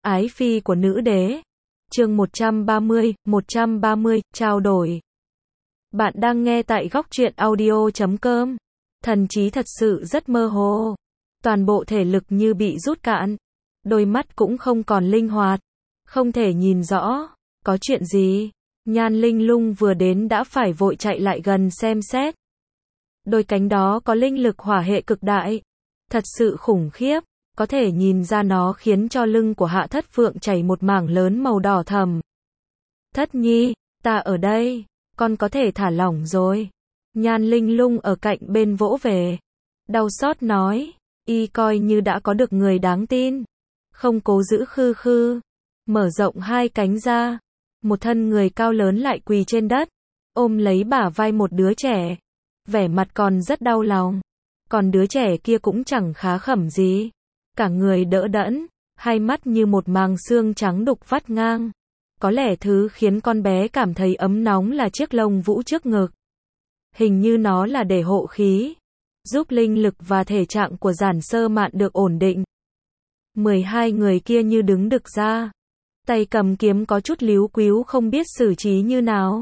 Ái phi của nữ đế. Chương 130, trao đổi. Bạn đang nghe tại góc truyện audio.com. Thần trí thật sự rất mơ hồ. Toàn bộ thể lực như bị rút cạn. Đôi mắt cũng không còn linh hoạt. Không thể nhìn rõ. Có chuyện gì? Nhan Linh Lung vừa đến đã phải vội chạy lại gần xem xét. Đôi cánh đó có linh lực hỏa hệ cực đại. Thật sự khủng khiếp. Có thể nhìn ra nó khiến cho lưng của Hạ Thất Phượng chảy một mảng lớn màu đỏ thẫm. Thất nhi, ta ở đây, con có thể thả lỏng rồi. Nhan Linh Lung ở cạnh bên vỗ về. Đau xót nói, y coi như đã có được người đáng tin. Không cố giữ khư khư. Mở rộng hai cánh ra. Một thân người cao lớn lại quỳ trên đất. Ôm lấy bả vai một đứa trẻ. Vẻ mặt còn rất đau lòng. Còn đứa trẻ kia cũng chẳng khá khẩm gì. Cả người đỡ đẫn, hai mắt như một màng xương trắng đục vắt ngang. Có lẽ thứ khiến con bé cảm thấy ấm nóng là chiếc lông vũ trước ngực. Hình như nó là để hộ khí, giúp linh lực và thể trạng của Giản Sơ Mạn được ổn định. 12 người kia như đứng đực ra. Tay cầm kiếm có chút líu quíu không biết xử trí như nào.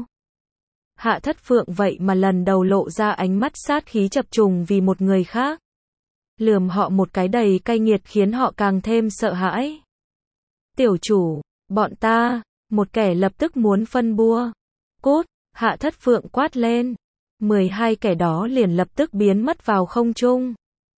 Hạ Thất Phượng vậy mà lần đầu lộ ra ánh mắt sát khí chập trùng vì một người khác. Lườm họ một cái đầy cay nghiệt khiến họ càng thêm sợ hãi. Tiểu chủ, bọn ta, một kẻ lập tức muốn phân bua. Cút, Hạ Thất Phượng quát lên. 12 kẻ đó liền lập tức biến mất vào không trung.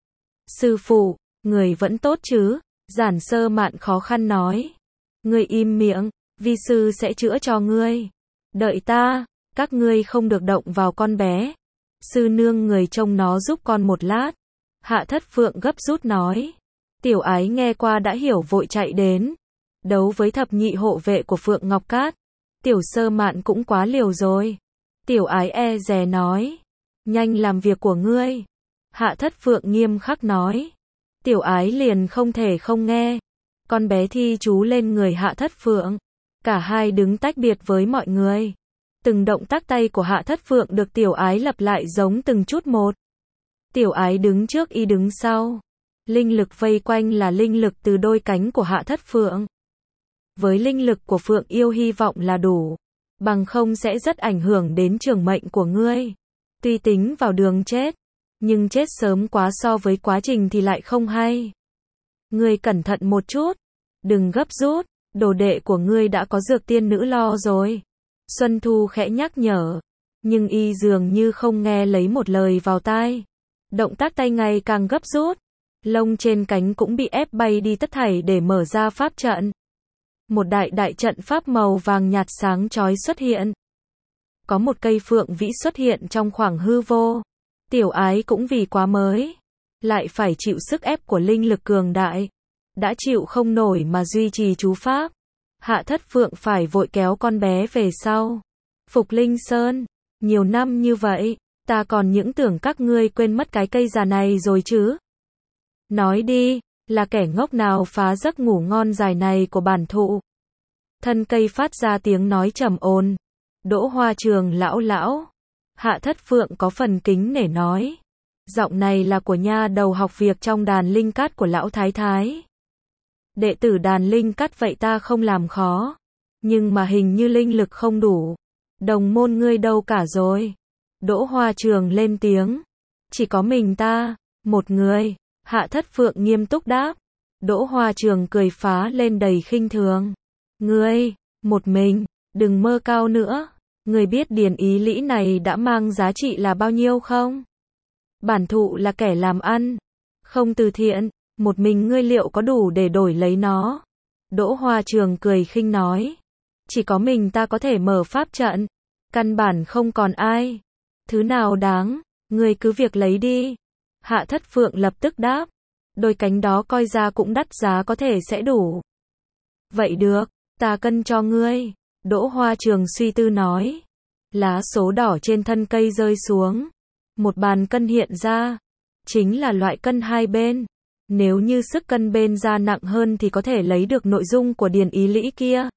Sư phụ, người vẫn tốt chứ? Giản Sơ Mạn khó khăn nói. Ngươi im miệng, vi sư sẽ chữa cho ngươi. Đợi ta, các ngươi không được động vào con bé. Sư nương người trông nó giúp con một lát. Hạ Thất Phượng gấp rút nói. Tiểu Ái nghe qua đã hiểu vội chạy đến. Đấu với thập nhị hộ vệ của Phượng Ngọc Cát. Tiểu Sơ Mạn cũng quá liều rồi. Tiểu Ái e dè nói. Nhanh làm việc của ngươi. Hạ Thất Phượng nghiêm khắc nói. Tiểu Ái liền không thể không nghe. Con bé thi chú lên người Hạ Thất Phượng. Cả hai đứng tách biệt với mọi người. Từng động tác tay của Hạ Thất Phượng được Tiểu Ái lặp lại giống từng chút một. Tiểu Ái đứng trước y đứng sau. Linh lực vây quanh là linh lực từ đôi cánh của Hạ Thất Phượng. Với linh lực của Phượng yêu hy vọng là đủ. Bằng không sẽ rất ảnh hưởng đến trường mệnh của ngươi. Tuy tính vào đường chết. Nhưng chết sớm quá so với quá trình thì lại không hay. Ngươi cẩn thận một chút. Đừng gấp rút. Đồ đệ của ngươi đã có dược tiên nữ lo rồi. Xuân Thu khẽ nhắc nhở. Nhưng y dường như không nghe lấy một lời vào tai. Động tác tay ngày càng gấp rút. Lông trên cánh cũng bị ép bay đi tất thảy để mở ra pháp trận. Một đại trận pháp màu vàng nhạt sáng chói xuất hiện. Có một cây phượng vĩ xuất hiện trong khoảng hư vô. Tiểu Ái cũng vì quá mới. Lại phải chịu sức ép của linh lực cường đại. Đã chịu không nổi mà duy trì chú pháp. Hạ Thất Phượng phải vội kéo con bé về sau. Phục Linh Sơn. Nhiều năm như vậy. Ta còn những tưởng các ngươi quên mất cái cây già này rồi chứ. Nói đi, là kẻ ngốc nào phá giấc ngủ ngon dài này của bản thụ. Thân cây phát ra tiếng nói trầm ổn. Đỗ Hoa Trường lão. Hạ Thất Phượng có phần kính nể nói. Giọng này là của nha đầu học việc trong đàn linh cát của lão thái thái. Đệ tử đàn linh cát vậy ta không làm khó. Nhưng mà hình như linh lực không đủ. Đồng môn ngươi đâu cả rồi. Đỗ Hoa Trường lên tiếng. Chỉ có mình ta, một người. Hạ Thất Phượng nghiêm túc đáp. Đỗ Hoa Trường cười phá lên đầy khinh thường. Ngươi, một mình, đừng mơ cao nữa. Ngươi biết điền ý lĩ này đã mang giá trị là bao nhiêu không? Bản thụ là kẻ làm ăn, không từ thiện. Một mình ngươi liệu có đủ để đổi lấy nó? Đỗ Hoa Trường cười khinh nói. Chỉ có mình ta có thể mở pháp trận. Căn bản không còn ai. Thứ nào đáng, ngươi cứ việc lấy đi. Hạ Thất Phượng lập tức đáp. Đôi cánh đó coi ra cũng đắt giá có thể sẽ đủ. Vậy được, ta cân cho ngươi. Đỗ Hoa Trường suy tư nói. Lá số đỏ trên thân cây rơi xuống. Một bàn cân hiện ra. Chính là loại cân hai bên. Nếu như sức cân bên ra nặng hơn thì có thể lấy được nội dung của điền ý lĩ kia.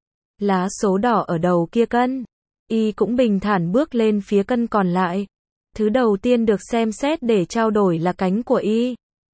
Lá số đỏ ở đầu kia cân. Y cũng bình thản bước lên phía cân còn lại. Thứ đầu tiên được xem xét để trao đổi là cánh của y.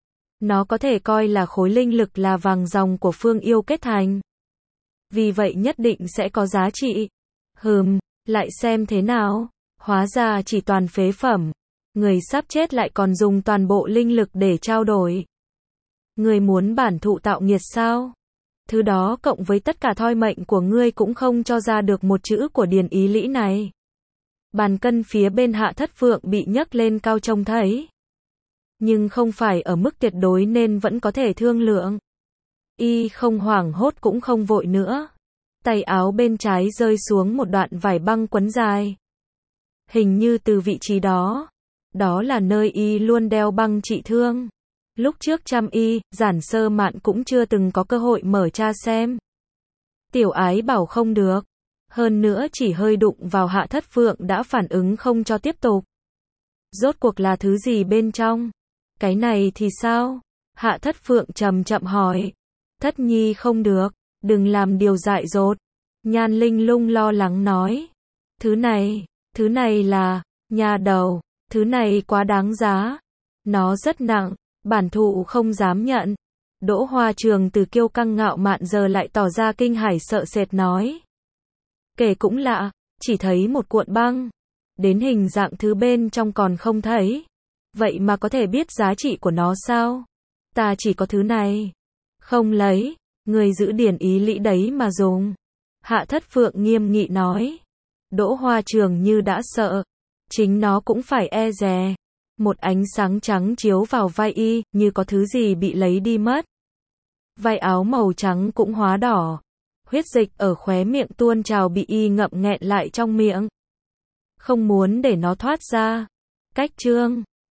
Nó có thể coi là khối linh lực là vàng ròng của Phương Yêu kết thành. Vì vậy nhất định sẽ có giá trị. Lại xem thế nào. Hóa ra chỉ toàn phế phẩm. Người sắp chết lại còn dùng toàn bộ linh lực để trao đổi. Người muốn bản thụ tạo nghiệt sao? Thứ đó cộng với tất cả thoi mệnh của ngươi cũng không cho ra được một chữ của điền ý lĩ này. Bàn cân phía bên Hạ Thất Phượng bị nhấc lên cao trông thấy. Nhưng không phải ở mức tuyệt đối nên vẫn có thể thương lượng. Y không hoảng hốt cũng không vội nữa. Tay áo bên trái rơi xuống một đoạn vải băng quấn dài. Hình như từ vị trí đó. Đó là nơi y luôn đeo băng trị thương. Lúc trước chăm y, Giản Sơ Mạn cũng chưa từng có cơ hội mở tra xem. Tiểu Ái bảo không được. Hơn nữa chỉ hơi đụng vào Hạ Thất Phượng đã phản ứng không cho tiếp tục. Rốt cuộc là thứ gì bên trong? Cái này thì sao? Hạ Thất Phượng chậm chậm hỏi. Thất nhi không được, đừng làm điều dại dột. Nhan Linh Lung lo lắng nói. Thứ này là, nhà đầu, thứ này quá đáng giá. Nó rất nặng, bản thụ không dám nhận. Đỗ Hoa Trường từ kiêu căng ngạo mạn giờ lại tỏ ra kinh hãi sợ sệt nói. Kể cũng lạ, chỉ thấy một cuộn băng. Đến hình dạng thứ bên trong còn không thấy. Vậy mà có thể biết giá trị của nó sao? Ta chỉ có thứ này. Không lấy, người giữ điển ý lĩ đấy mà dùng. Hạ Thất Phượng nghiêm nghị nói. Đỗ Hoa Trường như đã sợ. Chính nó cũng phải e dè. Một ánh sáng trắng chiếu vào vai y, như có thứ gì bị lấy đi mất. Vai áo màu trắng cũng hóa đỏ. Huyết dịch ở khóe miệng tuôn trào bị y ngậm nghẹn lại trong miệng. Không muốn để nó thoát ra. Cách chương